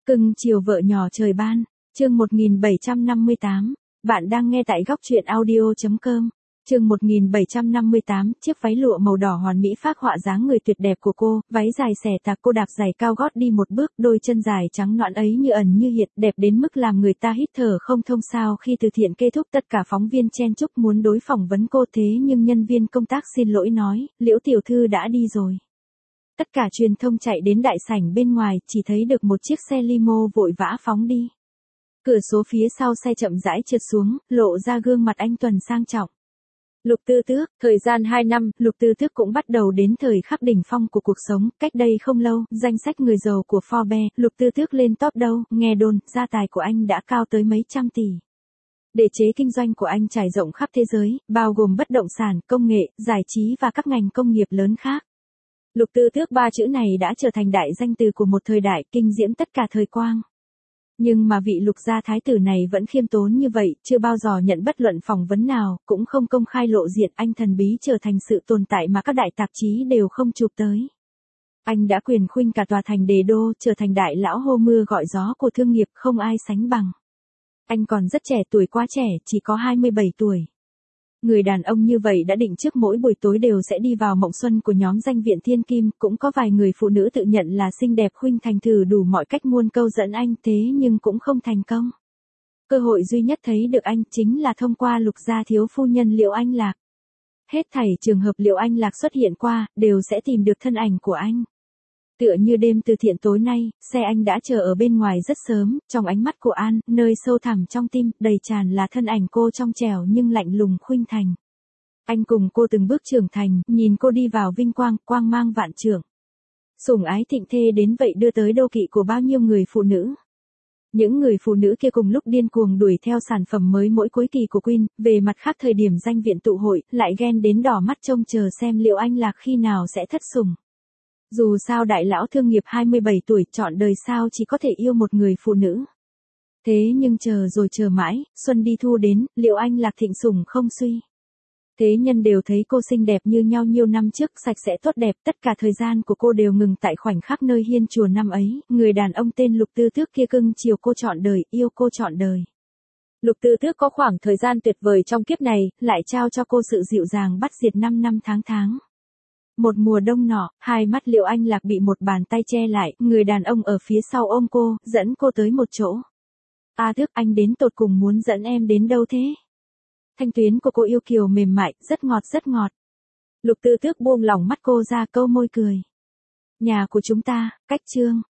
Cưng chiều vợ nhỏ trời ban, chương 1758, bạn đang nghe tại góc truyện audio.com. Chương 1758, chiếc váy lụa màu đỏ hoàn mỹ phác họa dáng người tuyệt đẹp của cô, váy dài xẻ tạc, cô đạp giày cao gót đi một bước, đôi chân dài trắng nõn ấy như ẩn như hiện, đẹp đến mức làm người ta hít thở không thông sao. Khi từ thiện kết thúc, tất cả phóng viên chen chúc muốn đối phỏng vấn cô, thế nhưng nhân viên công tác xin lỗi nói, Liễu tiểu thư đã đi rồi. Tất cả truyền thông chạy đến đại sảnh bên ngoài, chỉ thấy được một chiếc xe limo vội vã phóng đi. Cửa số phía sau xe chậm rãi trượt xuống, lộ ra gương mặt anh tuần sang trọng. Lục Tư Tước, thời gian 2 năm, Lục Tư Tước cũng bắt đầu đến thời khắc đỉnh phong của cuộc sống. Cách đây không lâu, danh sách người giàu của Forbes, Lục Tư Tước lên top đầu, nghe đồn, gia tài của anh đã cao tới mấy trăm tỷ. Đế chế kinh doanh của anh trải rộng khắp thế giới, bao gồm bất động sản, công nghệ, giải trí và các ngành công nghiệp lớn khác. Lục Tư Tước, ba chữ này đã trở thành đại danh từ của một thời đại, kinh diễm tất cả thời quang. Nhưng mà vị Lục gia thái tử này vẫn khiêm tốn như vậy, chưa bao giờ nhận bất luận phỏng vấn nào, cũng không công khai lộ diện. Anh thần bí trở thành sự tồn tại mà các đại tạp chí đều không chụp tới. Anh đã quyền khuynh cả tòa thành Đế đô, trở thành đại lão hô mưa gọi gió của thương nghiệp, không ai sánh bằng. Anh còn rất trẻ tuổi, quá trẻ, chỉ có 27 tuổi. Người đàn ông như vậy đã định trước mỗi buổi tối đều sẽ đi vào mộng xuân của nhóm danh viện thiên kim, cũng có vài người phụ nữ tự nhận là xinh đẹp khuynh thành, thử đủ mọi cách muôn câu dẫn anh, thế nhưng cũng không thành công. Cơ hội duy nhất thấy được anh chính là thông qua Lục gia thiếu phu nhân Liễu Anh Lạc. Hết thảy trường hợp Liễu Anh Lạc xuất hiện qua, đều sẽ tìm được thân ảnh của anh. Tựa như đêm từ thiện tối nay, xe anh đã chờ ở bên ngoài rất sớm, trong ánh mắt của An, nơi sâu thẳm trong tim, đầy tràn là thân ảnh cô trong trẻo nhưng lạnh lùng khuynh thành. Anh cùng cô từng bước trưởng thành, nhìn cô đi vào vinh quang, quang mang vạn trượng. Sủng ái thịnh thê đến vậy đưa tới đô kỵ của bao nhiêu người phụ nữ. Những người phụ nữ kia cùng lúc điên cuồng đuổi theo sản phẩm mới mỗi cuối kỳ của Queen, về mặt khác thời điểm danh viện tụ hội, lại ghen đến đỏ mắt trông chờ xem Liễu Anh Lạc khi nào sẽ thất sủng. Dù sao đại lão thương nghiệp 27 tuổi chọn đời sao chỉ có thể yêu một người phụ nữ. Thế nhưng chờ rồi chờ mãi, xuân đi thu đến, Liễu Anh Lạc thịnh sủng không suy. Thế nhân đều thấy cô xinh đẹp như nhau nhiều năm trước, sạch sẽ tốt đẹp, tất cả thời gian của cô đều ngừng tại khoảnh khắc nơi hiên chùa năm ấy, người đàn ông tên Lục Tư Tước kia cưng chiều cô trọn đời, yêu cô trọn đời. Lục Tư Tước có khoảng thời gian tuyệt vời trong kiếp này, lại trao cho cô sự dịu dàng bắt diệt 5 năm tháng. Một mùa đông nọ, hai mắt Liễu Anh Lạc bị một bàn tay che lại, người đàn ông ở phía sau ôm cô, dẫn cô tới một chỗ. A Tước, anh đến tột cùng muốn dẫn em đến đâu thế? Thanh tuyến của cô yêu kiều mềm mại, rất ngọt rất ngọt. Lục Tư Tước buông lỏng mắt cô ra, câu môi cười. Nhà của chúng ta, cách Trương,